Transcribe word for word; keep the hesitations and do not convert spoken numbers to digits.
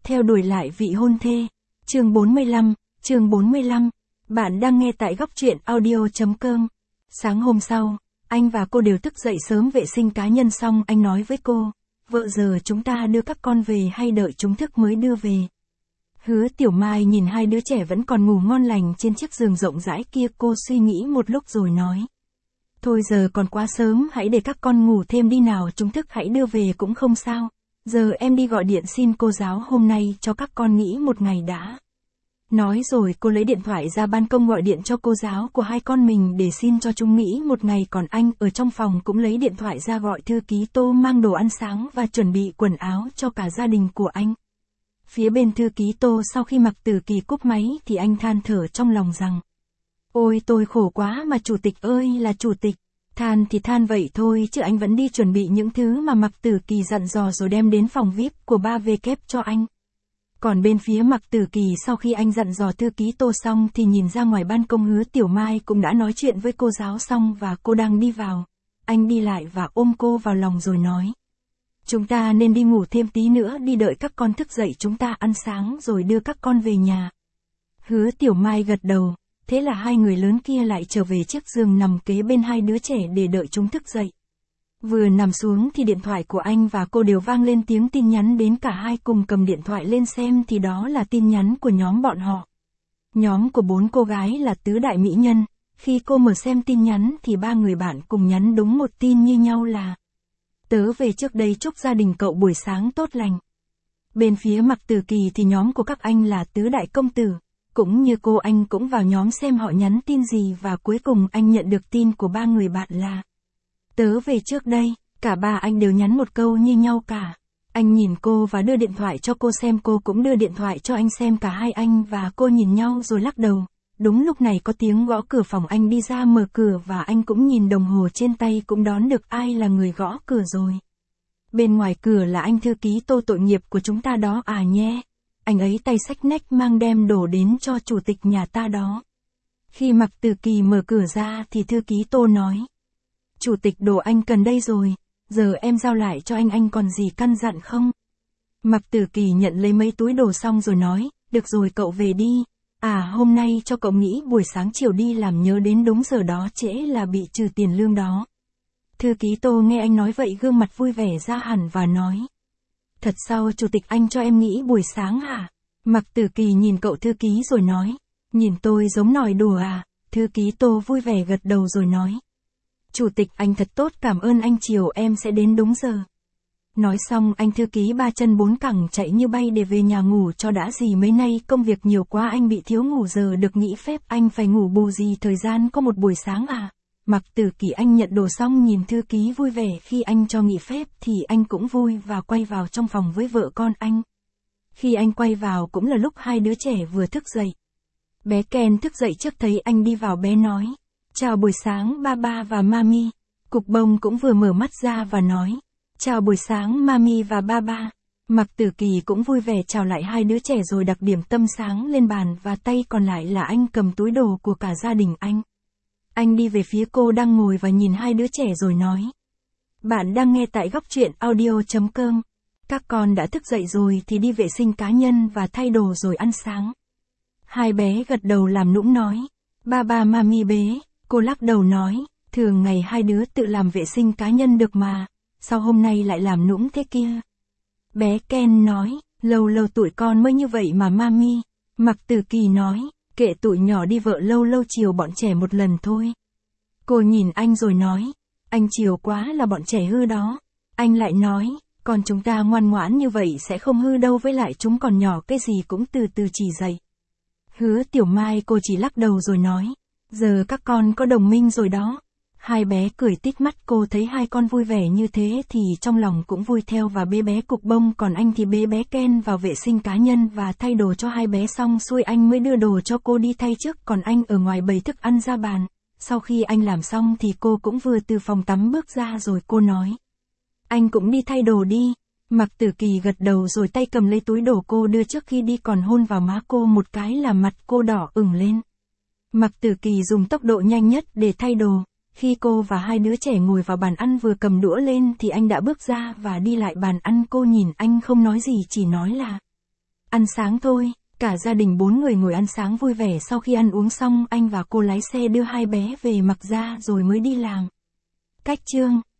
theo đuổi lại vị hôn thê. Chương bốn mươi lăm, chương bốn mươi lăm. Bạn đang nghe tại góc truyện audio chấm com. Sáng hôm sau, anh và cô đều thức dậy sớm vệ sinh cá nhân xong anh nói với cô, vợ giờ chúng ta đưa các con về hay đợi chúng thức mới đưa về. Hứa Tiểu Mai nhìn hai đứa trẻ vẫn còn ngủ ngon lành trên chiếc giường rộng rãi kia, cô suy nghĩ một lúc rồi nói. Thôi giờ còn quá sớm, hãy để các con ngủ thêm đi nào, chúng thức hãy đưa về cũng không sao. Giờ em đi gọi điện xin cô giáo hôm nay cho các con nghỉ một ngày đã. Nói rồi cô lấy điện thoại ra ban công gọi điện cho cô giáo của hai con mình để xin cho chúng nghỉ một ngày, còn anh ở trong phòng cũng lấy điện thoại ra gọi thư ký Tô mang đồ ăn sáng và chuẩn bị quần áo cho cả gia đình của anh. Phía bên thư ký Tô sau khi Mạc Tử Kỳ cúp máy thì anh than thở trong lòng rằng, ôi tôi khổ quá mà chủ tịch ơi là chủ tịch. Than thì than vậy thôi chứ anh vẫn đi chuẩn bị những thứ mà Mạc Tử Kỳ dặn dò rồi đem đến phòng vi ai pi của ba W cho anh. Còn bên phía Mạc Tử Kỳ sau khi anh dặn dò thư ký Tô xong thì nhìn ra ngoài ban công, Hứa Tiểu Mai cũng đã nói chuyện với cô giáo xong và cô đang đi vào. Anh đi lại và ôm cô vào lòng rồi nói. Chúng ta nên đi ngủ thêm tí nữa đi, đợi các con thức dậy chúng ta ăn sáng rồi đưa các con về nhà. Hứa Tiểu Mai gật đầu, thế là hai người lớn kia lại trở về chiếc giường nằm kế bên hai đứa trẻ để đợi chúng thức dậy. Vừa nằm xuống thì điện thoại của anh và cô đều vang lên tiếng tin nhắn đến, cả hai cùng cầm điện thoại lên xem thì đó là tin nhắn của nhóm bọn họ. Nhóm của bốn cô gái là tứ đại mỹ nhân, khi cô mở xem tin nhắn thì ba người bạn cùng nhắn đúng một tin như nhau là tớ về trước đây chúc gia đình cậu buổi sáng tốt lành. Bên phía Mạc Tử Kỳ thì nhóm của các anh là tứ đại công tử, cũng như cô anh cũng vào nhóm xem họ nhắn tin gì và cuối cùng anh nhận được tin của ba người bạn là tớ về trước đây, cả ba anh đều nhắn một câu như nhau cả. Anh nhìn cô và đưa điện thoại cho cô xem, cô cũng đưa điện thoại cho anh xem, cả hai anh và cô nhìn nhau rồi lắc đầu. Đúng lúc này có tiếng gõ cửa phòng, anh đi ra mở cửa và anh cũng nhìn đồng hồ trên tay cũng đoán được ai là người gõ cửa rồi. Bên ngoài cửa là anh thư ký Tô, tội nghiệp của chúng ta đó à nhé. Anh ấy tay xách nách mang đem đổ đến cho chủ tịch nhà ta đó. Khi Mạc Tử Kỳ mở cửa ra thì thư ký Tô nói. Chủ tịch, đồ anh cần đây rồi, giờ em giao lại cho anh, anh còn gì căn dặn không? Mạc Tử Kỳ nhận lấy mấy túi đồ xong rồi nói, được rồi cậu về đi. À hôm nay cho cậu nghỉ buổi sáng, chiều đi làm nhớ đến đúng giờ đó, trễ là bị trừ tiền lương đó. Thư ký Tô nghe anh nói vậy gương mặt vui vẻ ra hẳn và nói. Thật sao chủ tịch, anh cho em nghỉ buổi sáng hả? Mạc Tử Kỳ nhìn cậu thư ký rồi nói. Nhìn tôi giống nói đùa à? Thư ký Tô vui vẻ gật đầu rồi nói. Chủ tịch anh thật tốt, cảm ơn anh, chiều em sẽ đến đúng giờ. Nói xong anh thư ký ba chân bốn cẳng chạy như bay để về nhà ngủ cho đã, gì mấy nay công việc nhiều quá anh bị thiếu ngủ, giờ được nghỉ phép anh phải ngủ bù gì thời gian có một buổi sáng à. Mạc Tử Kỳ anh nhận đồ xong nhìn thư ký vui vẻ khi anh cho nghỉ phép thì anh cũng vui và quay vào trong phòng với vợ con anh. Khi anh quay vào cũng là lúc hai đứa trẻ vừa thức dậy. Bé Ken thức dậy trước thấy anh đi vào, bé nói. Chào buổi sáng ba ba và mami. Cục Bông cũng vừa mở mắt ra và nói. Chào buổi sáng mami và ba ba. Mạc Tử Kỳ cũng vui vẻ chào lại hai đứa trẻ rồi đặt điểm tâm sáng lên bàn và tay còn lại là anh cầm túi đồ của cả gia đình anh. Anh đi về phía cô đang ngồi và nhìn hai đứa trẻ rồi nói. Bạn đang nghe tại góc truyện audio chấm com. Các con đã thức dậy rồi thì đi vệ sinh cá nhân và thay đồ rồi ăn sáng. Hai bé gật đầu làm nũng nói. Ba ba mami bế. Cô lắc đầu nói. Thường ngày hai đứa tự làm vệ sinh cá nhân được mà. Sao hôm nay lại làm nũng thế kia? Bé Ken nói. Lâu lâu tụi con mới như vậy mà mami. Mạc Tử Kỳ nói. Kệ tụi nhỏ đi, vợ lâu lâu chiều bọn trẻ một lần thôi. Cô nhìn anh rồi nói. Anh chiều quá là bọn trẻ hư đó. Anh lại nói. Còn chúng ta ngoan ngoãn như vậy sẽ không hư đâu, với lại chúng còn nhỏ, cái gì cũng từ từ chỉ dạy. Hứa Tiểu Mai cô chỉ lắc đầu rồi nói. Giờ các con có đồng minh rồi đó. Hai bé cười tít mắt, cô thấy hai con vui vẻ như thế thì trong lòng cũng vui theo và bế bé Cục Bông, còn anh thì bế bé Ken vào vệ sinh cá nhân và thay đồ cho hai bé xong xuôi anh mới đưa đồ cho cô đi thay trước, còn anh ở ngoài bày thức ăn ra bàn. Sau khi anh làm xong thì cô cũng vừa từ phòng tắm bước ra rồi cô nói. Anh cũng đi thay đồ đi. Mạc Tử Kỳ gật đầu rồi tay cầm lấy túi đồ cô đưa trước khi đi còn hôn vào má cô một cái là mặt cô đỏ ửng lên. Mạc Tử Kỳ dùng tốc độ nhanh nhất để thay đồ. Khi cô và hai đứa trẻ ngồi vào bàn ăn vừa cầm đũa lên thì anh đã bước ra và đi lại bàn ăn, cô nhìn anh không nói gì chỉ nói là Ăn sáng thôi. Cả gia đình bốn người ngồi ăn sáng vui vẻ, sau khi ăn uống xong anh và cô lái xe đưa hai bé về mặc ra rồi mới đi làm. Cách chương